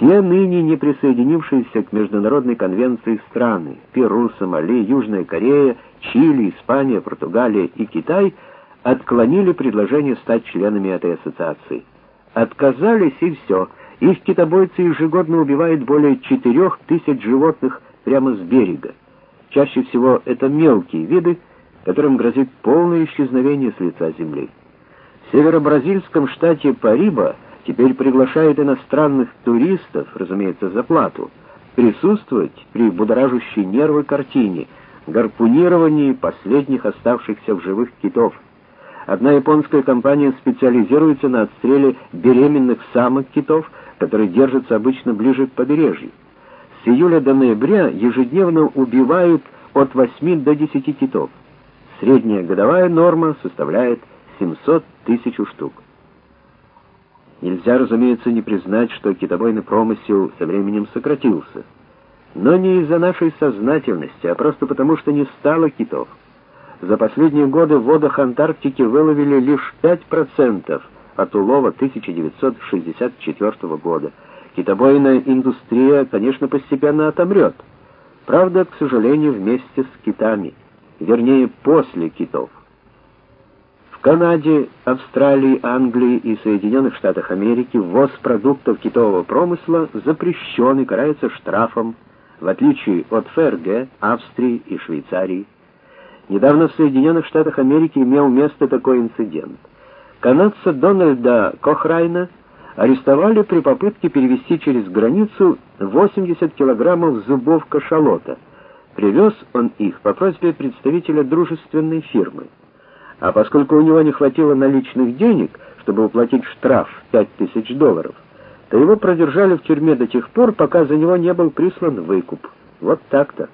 Все ныне не присоединившиеся к международной конвенции страны — Перу, Сомали, Южная Корея, Чили, Испания, Португалия и Китай — отклонили предложение стать членами этой ассоциации. Отказались, и все. Их китобойцы ежегодно убивают более 4000 животных прямо с берега. Чаще всего это мелкие виды, которым грозит полное исчезновение с лица земли. В северо-бразильском штате Париба теперь приглашают иностранных туристов, разумеется, за плату, присутствовать при будоражащей нервы картине — гарпунировании последних оставшихся в живых китов. Одна японская компания специализируется на отстреле беременных самок китов, которые держатся обычно ближе к побережью. С июля до ноября ежедневно убивают от 8 до 10 китов. Средняя годовая норма составляет 700 тысяч штук. Нельзя, разумеется, не признать, что китобойный промысел со временем сократился. Но не из-за нашей сознательности, а просто потому, что не стало китов. За последние годы в водах Антарктики выловили лишь 5% от улова 1964 года. Китобойная индустрия, конечно, постепенно отомрет. Правда, к сожалению, вместе с китами, вернее, после китов. В Канаде, Австралии, Англии и Соединенных Штатах Америки ввоз продуктов китового промысла запрещен и карается штрафом, в отличие от ФРГ, Австрии и Швейцарии. Недавно в Соединенных Штатах Америки имел место такой инцидент. Канадца Дональда Кохрайна арестовали при попытке перевезти через границу 80 килограммов зубов кашалота. Привез он их по просьбе представителя дружественной фирмы. А поскольку у него не хватило наличных денег, чтобы уплатить штраф $5000, то его продержали в тюрьме до тех пор, пока за него не был прислан выкуп. Вот так-то.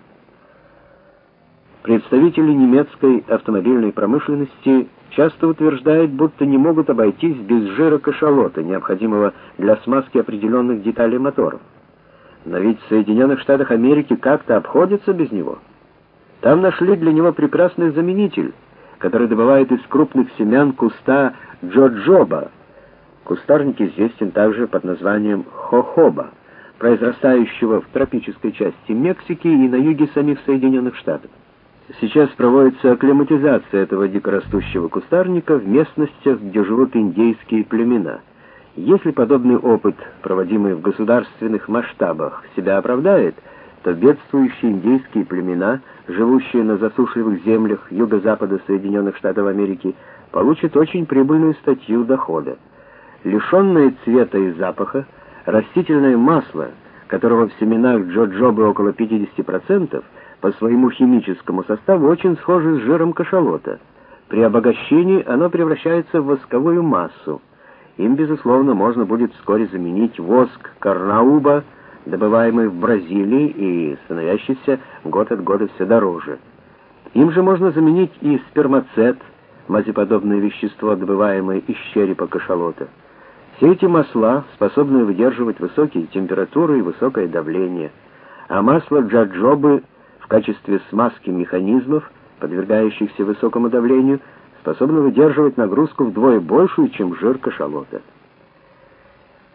Представители немецкой автомобильной промышленности часто утверждают, будто не могут обойтись без жира кашалота, необходимого для смазки определенных деталей моторов. Но ведь в Соединенных Штатах Америки как-то обходятся без него. Там нашли для него прекрасный заменитель, который добывают из крупных семян куста джоджоба. Кустарник известен также под названием хохоба, произрастающего в тропической части Мексики и на юге самих Соединенных Штатов. Сейчас проводится акклиматизация этого дикорастущего кустарника в местностях, где живут индейские племена. Если подобный опыт, проводимый в государственных масштабах, себя оправдает, то бедствующие индейские племена, живущие на засушливых землях юго-запада Соединенных Штатов Америки, получат очень прибыльную статью дохода. Лишенное цвета и запаха, растительное масло, которого в семенах джоджобы около 50%, по своему химическому составу очень схоже с жиром кашалота. При обогащении оно превращается в восковую массу. Им, безусловно, можно будет вскоре заменить воск карнауба, добываемый в Бразилии и становящийся год от года все дороже. Им же можно заменить и спермацет, мазеподобное вещество, добываемое из черепа кашалота. Все эти масла способны выдерживать высокие температуры и высокое давление, а масло джоджобы в качестве смазки механизмов, подвергающихся высокому давлению, способно выдерживать нагрузку вдвое большую, чем жир кашалота.